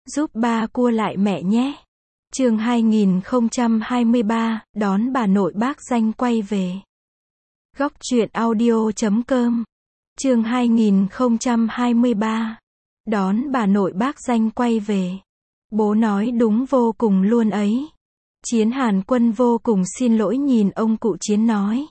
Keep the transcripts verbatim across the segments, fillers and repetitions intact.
Giúp ba cua lại mẹ nhé. Chương hai nghìn không trăm hai mươi ba, đón bà nội bác danh quay về. Góc truyện audio chấm com. Chương hai nghìn không trăm hai mươi ba, đón bà nội bác danh quay về. Bố nói đúng vô cùng luôn ấy. Chiến Hàn Quân vô cùng xin lỗi nhìn ông cụ Chiến nói.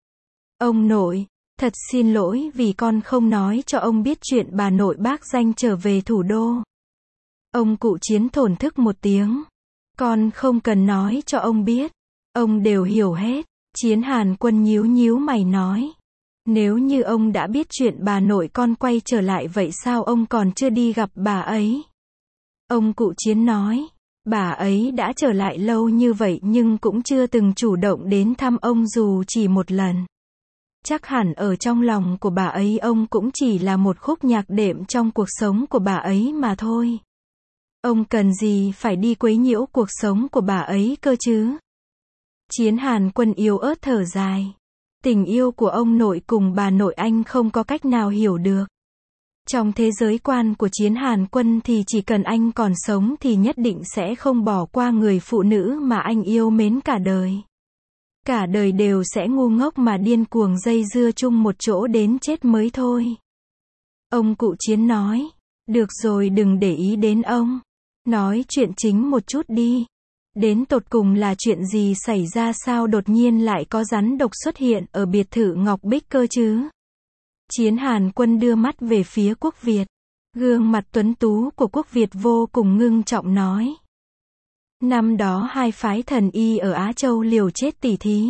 Ông nội, thật xin lỗi vì con không nói cho ông biết chuyện bà nội bác danh trở về thủ đô. Ông cụ Chiến thổn thức một tiếng. Con không cần nói cho ông biết. Ông đều hiểu hết. Chiến Hàn Quân nhíu nhíu mày nói. Nếu như ông đã biết chuyện bà nội con quay trở lại vậy sao ông còn chưa đi gặp bà ấy? Ông cụ Chiến nói. Bà ấy đã trở lại lâu như vậy nhưng cũng chưa từng chủ động đến thăm ông dù chỉ một lần. Chắc hẳn ở trong lòng của bà ấy ông cũng chỉ là một khúc nhạc đệm trong cuộc sống của bà ấy mà thôi. Ông cần gì phải đi quấy nhiễu cuộc sống của bà ấy cơ chứ? Chiến Hàn Quân yếu ớt thở dài. Tình yêu của ông nội cùng bà nội anh không có cách nào hiểu được. Trong thế giới quan của Chiến Hàn Quân thì chỉ cần anh còn sống thì nhất định sẽ không bỏ qua người phụ nữ mà anh yêu mến cả đời. Cả đời đều sẽ ngu ngốc mà điên cuồng dây dưa chung một chỗ đến chết mới thôi. Ông cụ Chiến nói. Được rồi, đừng để ý đến ông. Nói chuyện chính một chút đi. Đến tột cùng là chuyện gì xảy ra, sao đột nhiên lại có rắn độc xuất hiện ở biệt thự Ngọc Bích cơ chứ? Chiến Hàn Quân đưa mắt về phía Quốc Việt. Gương mặt tuấn tú của Quốc Việt vô cùng ngưng trọng nói. Năm đó hai phái thần y ở Á Châu liều chết tỉ thí.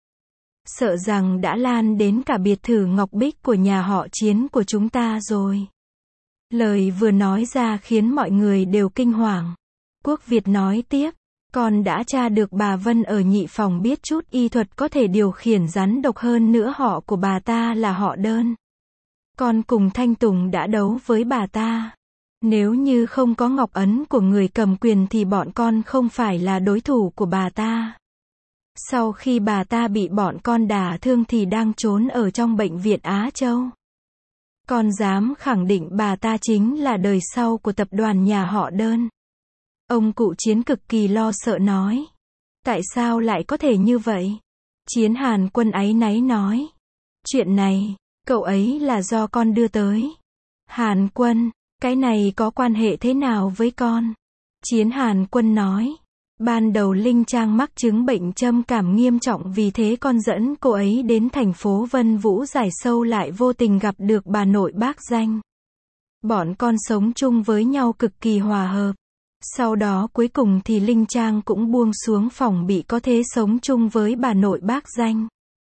Sợ rằng đã lan đến cả biệt thự Ngọc Bích của nhà họ Chiến của chúng ta rồi. Lời vừa nói ra khiến mọi người đều kinh hoàng. Quốc Việt nói tiếp. Con đã tra được bà Vân ở nhị phòng biết chút y thuật có thể điều khiển rắn độc, hơn nữa họ của bà ta là họ Đơn. Con cùng Thanh Tùng đã đấu với bà ta. Nếu như không có ngọc ấn của người cầm quyền thì bọn con không phải là đối thủ của bà ta. Sau khi bà ta bị bọn con đả thương thì đang trốn ở trong bệnh viện Á Châu. Con dám khẳng định bà ta chính là đời sau của tập đoàn nhà họ Đơn. Ông cụ Chiến cực kỳ lo sợ nói. Tại sao lại có thể như vậy? Chiến Hàn Quân áy náy nói. Chuyện này, cậu ấy là do con đưa tới. Hàn Quân, cái này có quan hệ thế nào với con? Chiến Hàn Quân nói. Ban đầu Linh Trang mắc chứng bệnh trầm cảm nghiêm trọng, vì thế con dẫn cô ấy đến thành phố Vân Vũ giải sâu, lại vô tình gặp được bà nội bác danh. Bọn con sống chung với nhau cực kỳ hòa hợp. Sau đó cuối cùng thì Linh Trang cũng buông xuống phòng bị có thế sống chung với bà nội bác danh.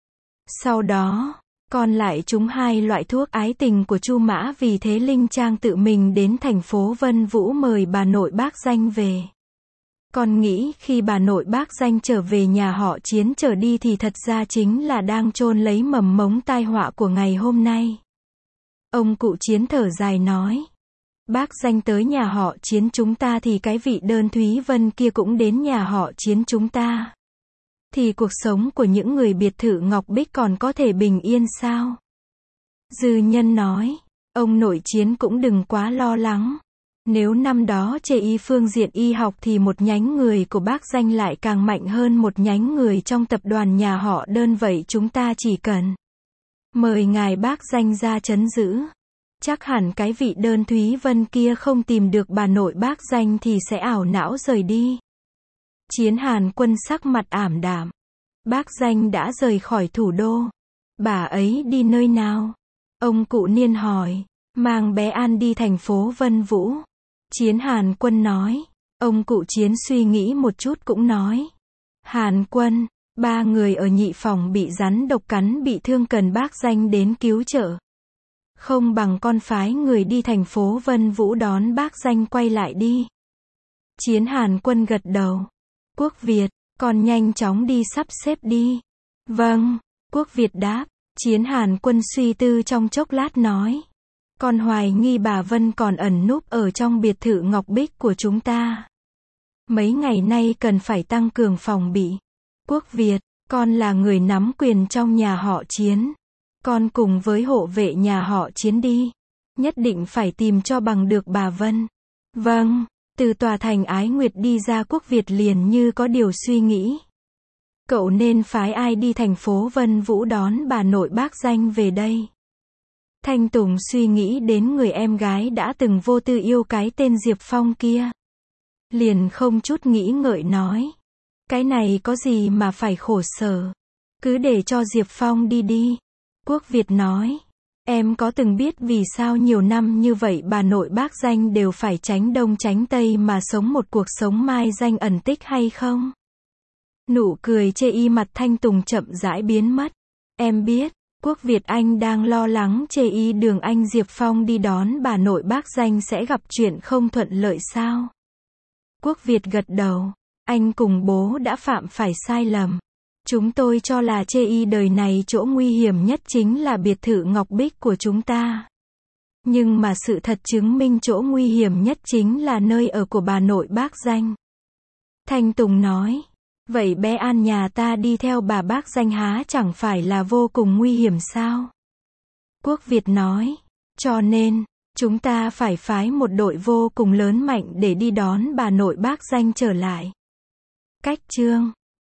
Sau đó, con lại trúng hai loại thuốc ái tình của Chu Mã, vì thế Linh Trang tự mình đến thành phố Vân Vũ mời bà nội bác danh về. Con nghĩ khi bà nội bác danh trở về nhà họ Chiến trở đi thì thật ra chính là đang chôn lấy mầm mống tai họa của ngày hôm nay. Ông cụ Chiến thở dài nói. Bác danh tới nhà họ Chiến chúng ta thì cái vị Đơn Thúy Vân kia cũng đến nhà họ Chiến chúng ta. Thì cuộc sống của những người biệt thự Ngọc Bích còn có thể bình yên sao? Dư Nhân nói. Ông nội Chiến cũng đừng quá lo lắng. Nếu năm đó chê y phương diện y học thì một nhánh người của bác danh lại càng mạnh hơn một nhánh người trong tập đoàn nhà họ Đơn, vậy chúng ta chỉ cần mời ngài bác danh ra trấn giữ. Chắc hẳn cái vị Đơn Thúy Vân kia không tìm được bà nội bác danh thì sẽ ảo não rời đi. Chiến Hàn Quân sắc mặt ảm đạm. Bác danh đã rời khỏi thủ đô. Bà ấy đi nơi nào? Ông cụ Niên hỏi. Mang bé An đi thành phố Vân Vũ. Chiến Hàn Quân nói. Ông cụ Chiến suy nghĩ một chút cũng nói. Hàn Quân, ba người ở nhị phòng bị rắn độc cắn bị thương, cần bác danh đến cứu trợ. Không bằng con phái người đi thành phố Vân Vũ đón bác danh quay lại đi. Chiến Hàn Quân gật đầu. Quốc Việt, con nhanh chóng đi sắp xếp đi. Vâng, Quốc Việt đáp. Chiến Hàn Quân suy tư trong chốc lát nói. Con hoài nghi bà Vân còn ẩn núp ở trong biệt thự Ngọc Bích của chúng ta. Mấy ngày nay cần phải tăng cường phòng bị. Quốc Việt, con là người nắm quyền trong nhà họ Chiến. Con cùng với hộ vệ nhà họ Chiến đi. Nhất định phải tìm cho bằng được bà Vân. Vâng, Từ tòa thành Ái Nguyệt đi ra, Quốc Việt liền như có điều suy nghĩ. Cậu nên phái ai đi thành phố Vân Vũ đón bà nội bác Danh về đây? Thanh Tùng suy nghĩ đến người em gái đã từng vô tư yêu cái tên Diệp Phong kia. Liền không chút nghĩ ngợi nói. Cái này có gì mà phải khổ sở. Cứ để cho Diệp Phong đi đi. Quốc Việt nói. Em có từng biết vì sao nhiều năm như vậy bà nội bác Danh đều phải tránh đông tránh tây mà sống một cuộc sống mai danh ẩn tích hay không? Nụ cười chê y mặt Thanh Tùng chậm rãi biến mất. Em biết. Quốc Việt anh đang lo lắng chê y đường anh Diệp Phong đi đón bà nội bác Danh sẽ gặp chuyện không thuận lợi sao? Quốc Việt gật đầu. Anh cùng bố đã phạm phải sai lầm. Chúng tôi cho là chê y đời này chỗ nguy hiểm nhất chính là biệt thự Ngọc Bích của chúng ta. Nhưng mà sự thật chứng minh chỗ nguy hiểm nhất chính là nơi ở của bà nội bác Danh. Thanh Tùng nói. Vậy bé An nhà ta đi theo bà bác Danh há chẳng phải là vô cùng nguy hiểm sao? Quốc Việt nói. Cho nên, chúng ta phải phái một đội vô cùng lớn mạnh để đi đón bà nội bác Danh trở lại. Cách chương